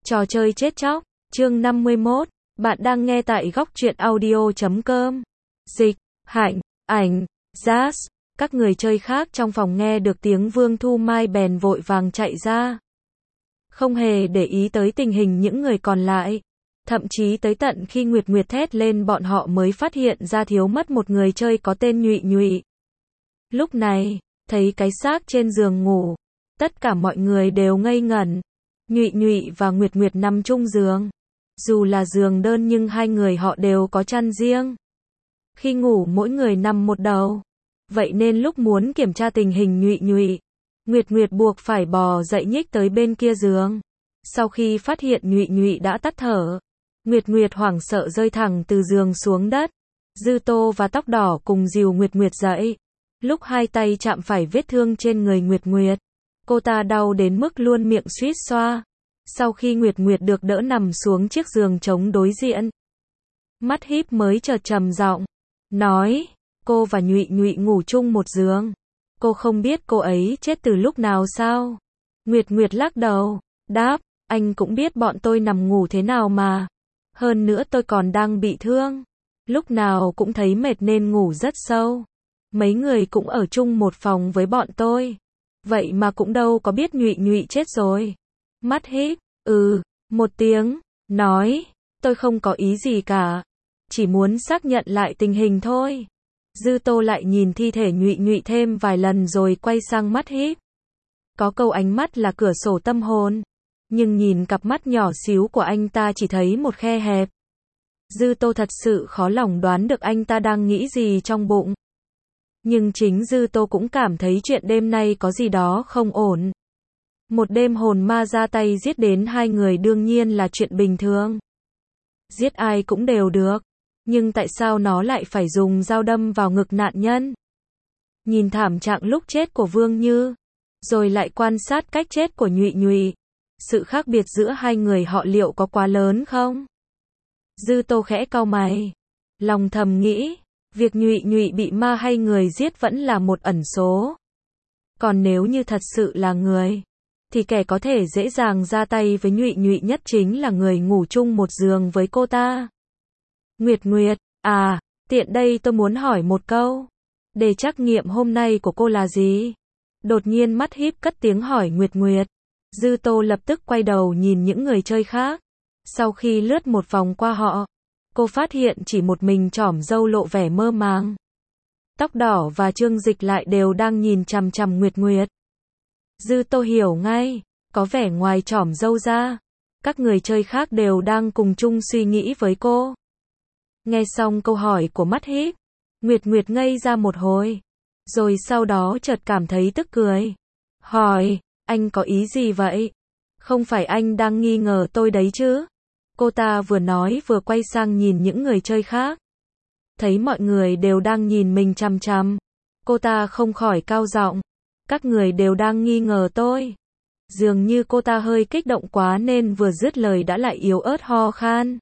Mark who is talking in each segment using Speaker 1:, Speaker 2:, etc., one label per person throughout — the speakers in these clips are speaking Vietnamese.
Speaker 1: Trò chơi chết chóc, chương 51, bạn đang nghe tại góc truyện audio.com. Dịch, Hạnh, Ảnh, Jazz, các người chơi khác trong phòng nghe được tiếng Vương Thu Mai bèn vội vàng chạy ra. Không hề để ý tới tình hình những người còn lại. Thậm chí tới tận khi Nguyệt Nguyệt thét lên bọn họ mới phát hiện ra thiếu mất một người chơi có tên Nhụy Nhụy. Lúc này, thấy cái xác trên giường ngủ, tất cả mọi người đều ngây ngẩn. Nhụy Nhụy và Nguyệt Nguyệt nằm chung giường. Dù là giường đơn nhưng hai người họ đều có chăn riêng. Khi ngủ mỗi người nằm một đầu. Vậy nên lúc muốn kiểm tra tình hình Nhụy Nhụy, Nguyệt Nguyệt buộc phải bò dậy nhích tới bên kia giường. Sau khi phát hiện Nhụy Nhụy đã tắt thở, Nguyệt Nguyệt hoảng sợ rơi thẳng từ giường xuống đất. Dư Tô và Tóc Đỏ cùng dìu Nguyệt Nguyệt dậy. Lúc hai tay chạm phải vết thương trên người Nguyệt Nguyệt, cô ta đau đến mức luôn miệng suýt xoa. Sau khi Nguyệt Nguyệt được đỡ nằm xuống chiếc giường trống đối diện, mắt híp mới chợt trầm giọng nói, cô và Nhụy Nhụy ngủ chung một giường. Cô không biết cô ấy chết từ lúc nào sao? Nguyệt Nguyệt lắc đầu, đáp, anh cũng biết bọn tôi nằm ngủ thế nào mà. Hơn nữa tôi còn đang bị thương. Lúc nào cũng thấy mệt nên ngủ rất sâu. Mấy người cũng ở chung một phòng với bọn tôi. Vậy mà cũng đâu có biết Nhụy Nhụy chết rồi. Mắt híp, một tiếng, nói, tôi không có ý gì cả. Chỉ muốn xác nhận lại tình hình thôi. Dư Tô lại nhìn thi thể Nhụy Nhụy thêm vài lần rồi quay sang mắt híp. Có câu ánh mắt là cửa sổ tâm hồn. Nhưng nhìn cặp mắt nhỏ xíu của anh ta chỉ thấy một khe hẹp. Dư Tô thật sự khó lòng đoán được anh ta đang nghĩ gì trong bụng. Nhưng chính Dư Tô cũng cảm thấy chuyện đêm nay có gì đó không ổn. Một đêm hồn ma ra tay giết đến hai người đương nhiên là chuyện bình thường. Giết ai cũng đều được. Nhưng tại sao nó lại phải dùng dao đâm vào ngực nạn nhân? Nhìn thảm trạng lúc chết của Vương Như, rồi lại quan sát cách chết của Nhụy Nhụy. Sự khác biệt giữa hai người họ liệu có quá lớn không? Dư Tô khẽ cau mày. Lòng thầm nghĩ, việc Nhụy Nhụy bị ma hay người giết vẫn là một ẩn số. Còn nếu như thật sự là người, thì kẻ có thể dễ dàng ra tay với Nhụy Nhụy nhất chính là người ngủ chung một giường với cô ta. Nguyệt Nguyệt, tiện đây tôi muốn hỏi một câu. Đề trắc nghiệm hôm nay của cô là gì? Đột nhiên mắt híp cất tiếng hỏi Nguyệt Nguyệt. Dư Tô lập tức quay đầu nhìn những người chơi khác. Sau khi lướt một vòng qua họ, cô phát hiện chỉ một mình Trỏm Dâu lộ vẻ mơ màng. Tóc Đỏ và Trương Dịch lại đều đang nhìn chằm chằm Nguyệt Nguyệt. Dư Tô hiểu ngay, có vẻ ngoài Trỏm Dâu ra, các người chơi khác đều đang cùng chung suy nghĩ với cô. Nghe xong câu hỏi của mắt híp, Nguyệt Nguyệt ngây ra một hồi, rồi sau đó chợt cảm thấy tức cười. Hỏi, anh có ý gì vậy? Không phải anh đang nghi ngờ tôi đấy chứ? Cô ta vừa nói vừa quay sang nhìn những người chơi khác. Thấy mọi người đều đang nhìn mình chằm chằm, cô ta không khỏi cao giọng. Các người đều đang nghi ngờ tôi. Dường như cô ta hơi kích động quá nên vừa dứt lời đã lại yếu ớt ho khan.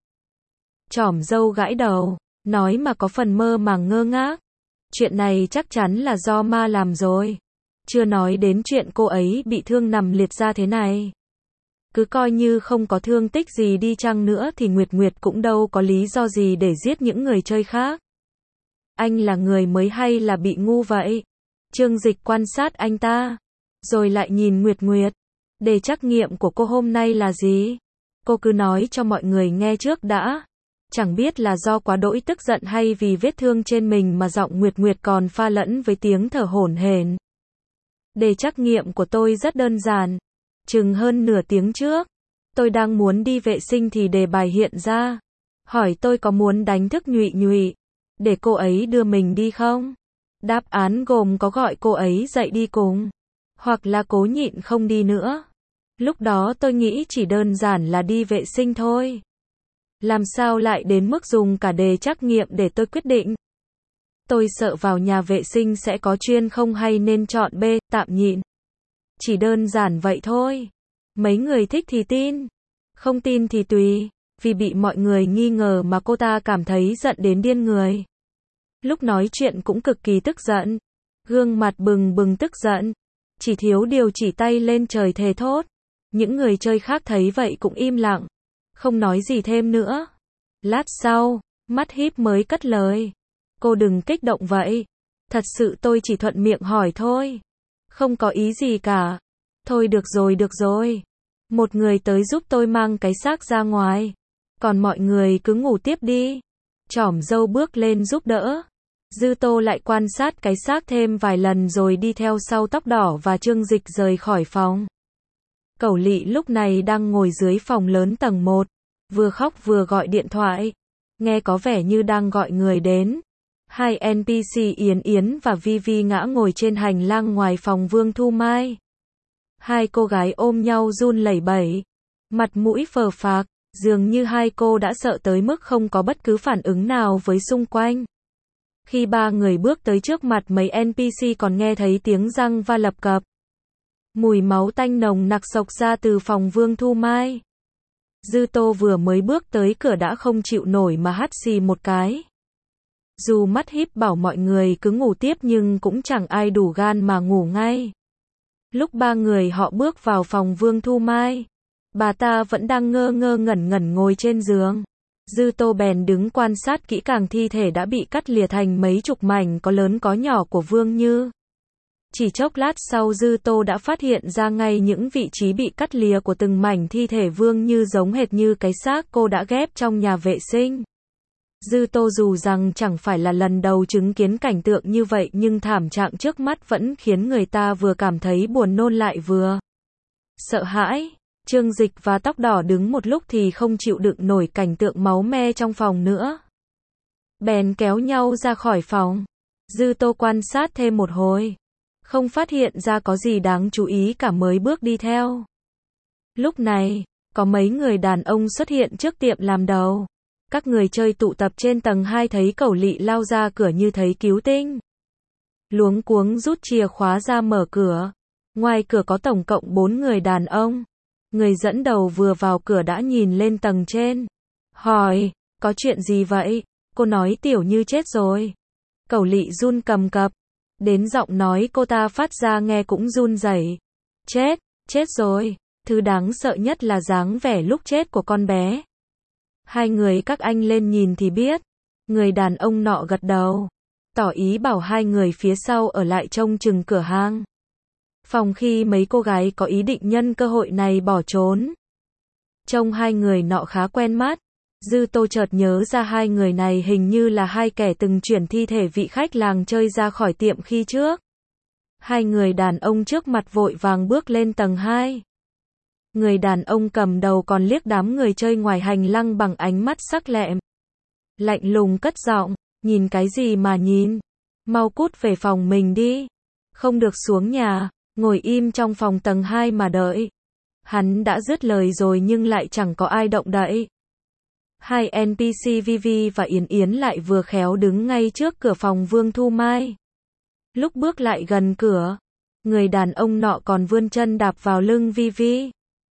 Speaker 1: Trỏm Dâu gãi đầu, nói mà có phần mơ màng ngơ ngác. Chuyện này chắc chắn là do ma làm rồi. Chưa nói đến chuyện cô ấy bị thương nằm liệt ra thế này. Cứ coi như không có thương tích gì đi chăng nữa thì Nguyệt Nguyệt cũng đâu có lý do gì để giết những người chơi khác. Anh là người mới hay là bị ngu vậy? Trương Dịch quan sát anh ta, rồi lại nhìn Nguyệt Nguyệt. Đề trắc nghiệm của cô hôm nay là gì? Cô cứ nói cho mọi người nghe trước đã. Chẳng biết là do quá đỗi tức giận hay vì vết thương trên mình mà giọng Nguyệt Nguyệt còn pha lẫn với tiếng thở hổn hển. Đề trắc nghiệm của tôi rất đơn giản. Chừng hơn nửa tiếng trước, tôi đang muốn đi vệ sinh thì đề bài hiện ra. Hỏi tôi có muốn đánh thức Nhụy Nhụy, để cô ấy đưa mình đi không? Đáp án gồm có gọi cô ấy dậy đi cùng, hoặc là cố nhịn không đi nữa. Lúc đó tôi nghĩ chỉ đơn giản là đi vệ sinh thôi. Làm sao lại đến mức dùng cả đề trắc nghiệm để tôi quyết định? Tôi sợ vào nhà vệ sinh sẽ có chuyên không hay nên chọn B, tạm nhịn. Chỉ đơn giản vậy thôi. Mấy người thích thì tin, không tin thì tùy. Vì bị mọi người nghi ngờ mà cô ta cảm thấy giận đến điên người. Lúc nói chuyện cũng cực kỳ tức giận, gương mặt bừng bừng tức giận, chỉ thiếu điều chỉ tay lên trời thề thốt. Những người chơi khác thấy vậy cũng im lặng, không nói gì thêm nữa. Lát sau, mắt híp mới cất lời. Cô đừng kích động vậy. Thật sự tôi chỉ thuận miệng hỏi thôi. Không có ý gì cả. Thôi được rồi. Một người tới giúp tôi mang cái xác ra ngoài. Còn mọi người cứ ngủ tiếp đi. Trỏm dâu bước lên giúp đỡ. Dư Tô lại quan sát cái xác thêm vài lần rồi đi theo sau Tóc Đỏ và Trương Dịch rời khỏi phòng. Cẩu Lị lúc này đang ngồi dưới phòng lớn tầng 1, vừa khóc vừa gọi điện thoại. Nghe có vẻ như đang gọi người đến. Hai NPC Yến Yến và Vivi ngã ngồi trên hành lang ngoài phòng Vương Thu Mai. Hai cô gái ôm nhau run lẩy bẩy, mặt mũi phờ phạc, dường như hai cô đã sợ tới mức không có bất cứ phản ứng nào với xung quanh. Khi ba người bước tới trước mặt mấy NPC còn nghe thấy tiếng răng va lập cập. Mùi máu tanh nồng nặc xộc ra từ phòng Vương Thu Mai. Dư Tô vừa mới bước tới cửa đã không chịu nổi mà hắt xì một cái. Dù mắt híp bảo mọi người cứ ngủ tiếp nhưng cũng chẳng ai đủ gan mà ngủ ngay. Lúc ba người họ bước vào phòng Vương Thu Mai, bà ta vẫn đang ngơ ngơ ngẩn ngẩn ngồi trên giường. Dư Tô bèn đứng quan sát kỹ càng thi thể đã bị cắt lìa thành mấy chục mảnh có lớn có nhỏ của Vương Như. Chỉ chốc lát sau Dư Tô đã phát hiện ra ngay những vị trí bị cắt lìa của từng mảnh thi thể Vương Như giống hệt như cái xác cô đã ghép trong nhà vệ sinh. Dư Tô dù rằng chẳng phải là lần đầu chứng kiến cảnh tượng như vậy nhưng thảm trạng trước mắt vẫn khiến người ta vừa cảm thấy buồn nôn lại vừa sợ hãi. Trương Dịch và Tóc Đỏ đứng một lúc thì không chịu đựng nổi cảnh tượng máu me trong phòng nữa. Bèn kéo nhau ra khỏi phòng. Dư Tô quan sát thêm một hồi, không phát hiện ra có gì đáng chú ý cả mới bước đi theo. Lúc này, có mấy người đàn ông xuất hiện trước tiệm làm đầu. Các người chơi tụ tập trên tầng 2 thấy Cẩu Lị lao ra cửa như thấy cứu tinh. Luống cuống rút chìa khóa ra mở cửa. Ngoài cửa có tổng cộng 4 người đàn ông. Người dẫn đầu vừa vào cửa đã nhìn lên tầng trên. Hỏi, có chuyện gì vậy? Cô nói Tiểu Như chết rồi. Cẩu Lị run cầm cập. Đến giọng nói cô ta phát ra nghe cũng run rẩy. Chết rồi. Thứ đáng sợ nhất là dáng vẻ lúc chết của con bé. Hai người các anh lên nhìn thì biết. Người đàn ông nọ gật đầu, tỏ ý bảo hai người phía sau ở lại trông chừng cửa hàng. Phòng khi mấy cô gái có ý định nhân cơ hội này bỏ trốn. Trông hai người nọ khá quen mắt. Dư Tô chợt nhớ ra hai người này hình như là hai kẻ từng chuyển thi thể vị khách làng chơi ra khỏi tiệm khi trước. Hai người đàn ông trước mặt vội vàng bước lên tầng 2. Người đàn ông cầm đầu còn liếc đám người chơi ngoài hành lang bằng ánh mắt sắc lẹm. Lạnh lùng cất giọng, nhìn cái gì mà nhìn? Mau cút về phòng mình đi. Không được xuống nhà, ngồi im trong phòng tầng 2 mà đợi. Hắn đã dứt lời rồi nhưng lại chẳng có ai động đậy. Hai NPC Vivi và Yến Yến lại vừa khéo đứng ngay trước cửa phòng Vương Thu Mai. Lúc bước lại gần cửa, người đàn ông nọ còn vươn chân đạp vào lưng Vivi.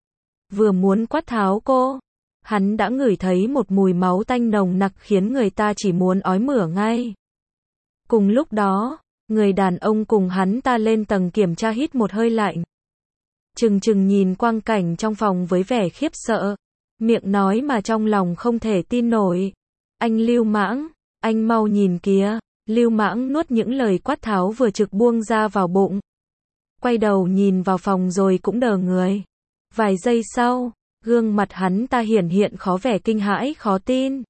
Speaker 1: Vừa muốn quát tháo cô, hắn đã ngửi thấy một mùi máu tanh nồng nặc khiến người ta chỉ muốn ói mửa ngay. Cùng lúc đó, người đàn ông cùng hắn ta lên tầng kiểm tra hít một hơi lạnh. Chừng nhìn quang cảnh trong phòng với vẻ khiếp sợ, miệng nói mà trong lòng không thể tin nổi. Anh Lưu Mãng, anh mau nhìn kìa. Lưu Mãng nuốt những lời quát tháo vừa trực buông ra vào bụng. Quay đầu nhìn vào phòng rồi cũng đờ người. Vài giây sau, gương mặt hắn ta hiển hiện khó vẻ kinh hãi khó tin.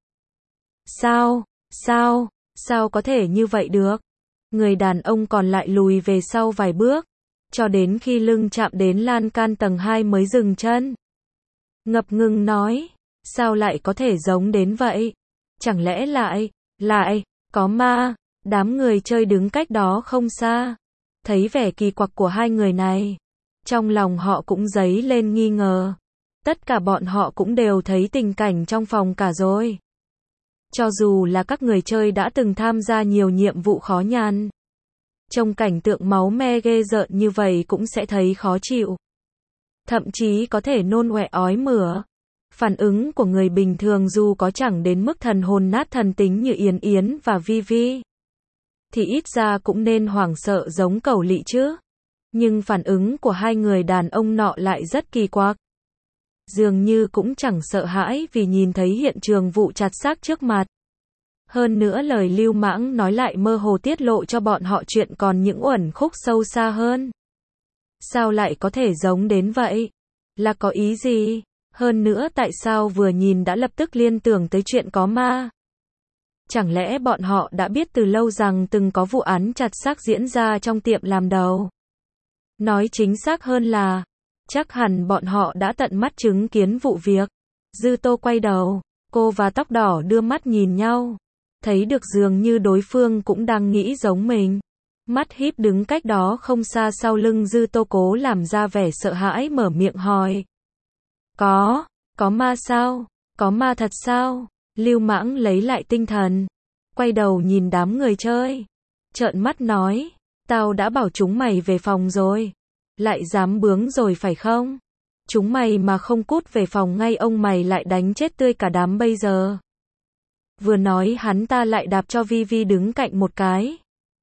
Speaker 1: Sao có thể như vậy được? Người đàn ông còn lại lùi về sau vài bước, cho đến khi lưng chạm đến lan can tầng 2 mới dừng chân. Ngập ngừng nói, sao lại có thể giống đến vậy? Chẳng lẽ lại, có ma? Đám người chơi đứng cách đó không xa, thấy vẻ kỳ quặc của hai người này. Trong lòng họ cũng dấy lên nghi ngờ. Tất cả bọn họ cũng đều thấy tình cảnh trong phòng cả rồi. Cho dù là các người chơi đã từng tham gia nhiều nhiệm vụ khó nhằn, trông cảnh tượng máu me ghê rợn như vậy cũng sẽ thấy khó chịu. Thậm chí có thể nôn ọe ói mửa. Phản ứng của người bình thường dù có chẳng đến mức thần hồn nát thần tính như Yến Yến và Vivi, thì ít ra cũng nên hoảng sợ giống Cẩu Lị chứ. Nhưng phản ứng của hai người đàn ông nọ lại rất kỳ quặc. dường như cũng chẳng sợ hãi vì nhìn thấy hiện trường vụ chặt xác trước mặt. Hơn nữa lời Lưu Mãng nói lại mơ hồ tiết lộ cho bọn họ chuyện còn những uẩn khúc sâu xa hơn. Sao lại có thể giống đến vậy? Là có ý gì? Hơn nữa tại sao vừa nhìn đã lập tức liên tưởng tới chuyện có ma? Chẳng lẽ bọn họ đã biết từ lâu rằng từng có vụ án chặt xác diễn ra trong tiệm làm đầu? Nói chính xác hơn là, chắc hẳn bọn họ đã tận mắt chứng kiến vụ việc. Dư Tô quay đầu, cô và tóc đỏ đưa mắt nhìn nhau. Thấy được dường như đối phương cũng đang nghĩ giống mình. Mắt híp đứng cách đó không xa sau lưng Dư Tô cố làm ra vẻ sợ hãi mở miệng hỏi. Có ma sao? Có ma thật sao? Lưu Mãng lấy lại tinh thần. Quay đầu nhìn đám người chơi. Trợn mắt nói, tao đã bảo chúng mày về phòng rồi. Lại dám bướng rồi phải không? Chúng mày mà không cút về phòng ngay ông mày lại đánh chết tươi cả đám bây giờ. Vừa nói hắn ta lại đạp cho Vi Vi đứng cạnh một cái.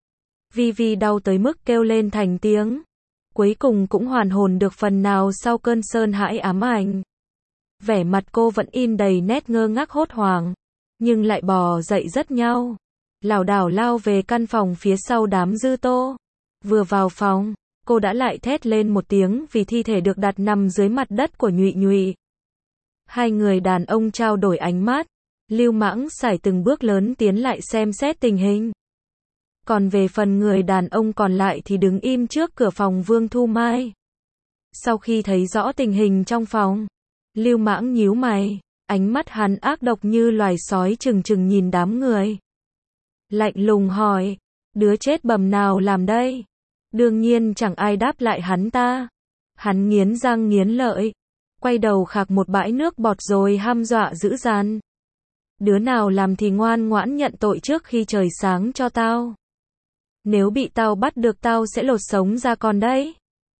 Speaker 1: Vi Vi đau tới mức kêu lên thành tiếng. Cuối cùng cũng hoàn hồn được phần nào sau cơn sơn hãi ám ảnh. Vẻ mặt cô vẫn in đầy nét ngơ ngác hốt hoảng, nhưng lại bò dậy rất nhau. Lảo đảo lao về căn phòng phía sau đám Dư Tô. Vừa vào phòng, cô đã lại thét lên một tiếng vì thi thể được đặt nằm dưới mặt đất của Nhụy Nhụy. Hai người đàn ông trao đổi ánh mắt. Lưu Mãng sải từng bước lớn tiến lại xem xét tình hình. Còn về phần người đàn ông còn lại thì đứng im trước cửa phòng Vương Thu Mai. Sau khi thấy rõ tình hình trong phòng, Lưu Mãng nhíu mày, ánh mắt hắn ác độc như loài sói trừng trừng nhìn đám người. Lạnh lùng hỏi, đứa chết bầm nào làm đây? Đương nhiên chẳng ai đáp lại hắn ta. Hắn nghiến răng nghiến lợi, quay đầu khạc một bãi nước bọt rồi hăm dọa dữ dằn. Đứa nào làm thì ngoan ngoãn nhận tội trước khi trời sáng cho tao. Nếu bị tao bắt được tao sẽ lột sống ra con đấy.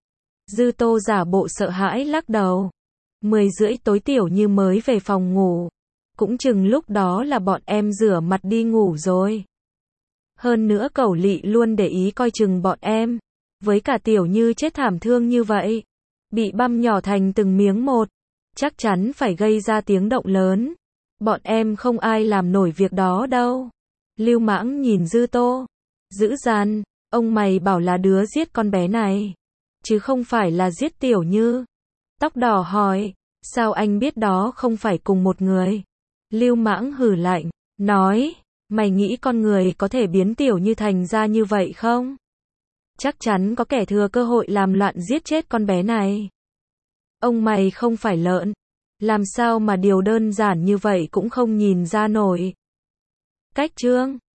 Speaker 1: Dư Tô giả bộ sợ hãi lắc đầu. 10:30 tối Tiểu Như mới về phòng ngủ. Cũng chừng lúc đó là bọn em rửa mặt đi ngủ rồi. Hơn nữa Cẩu Lị luôn để ý coi chừng bọn em. Với cả Tiểu Như chết thảm thương như vậy, bị băm nhỏ thành từng miếng một, chắc chắn phải gây ra tiếng động lớn. Bọn em không ai làm nổi việc đó đâu. Lưu Mãng nhìn Dư Tô, dữ dằn, ông mày bảo là đứa giết con bé này, chứ không phải là giết Tiểu Như. Tóc đỏ hỏi, sao anh biết đó không phải cùng một người? Lưu Mãng hừ lạnh, nói, mày nghĩ con người có thể biến Tiểu Như thành ra như vậy không? Chắc chắn có kẻ thừa cơ hội làm loạn giết chết con bé này. Ông mày không phải lợn, làm sao mà điều đơn giản như vậy cũng không nhìn ra nổi. Cách chương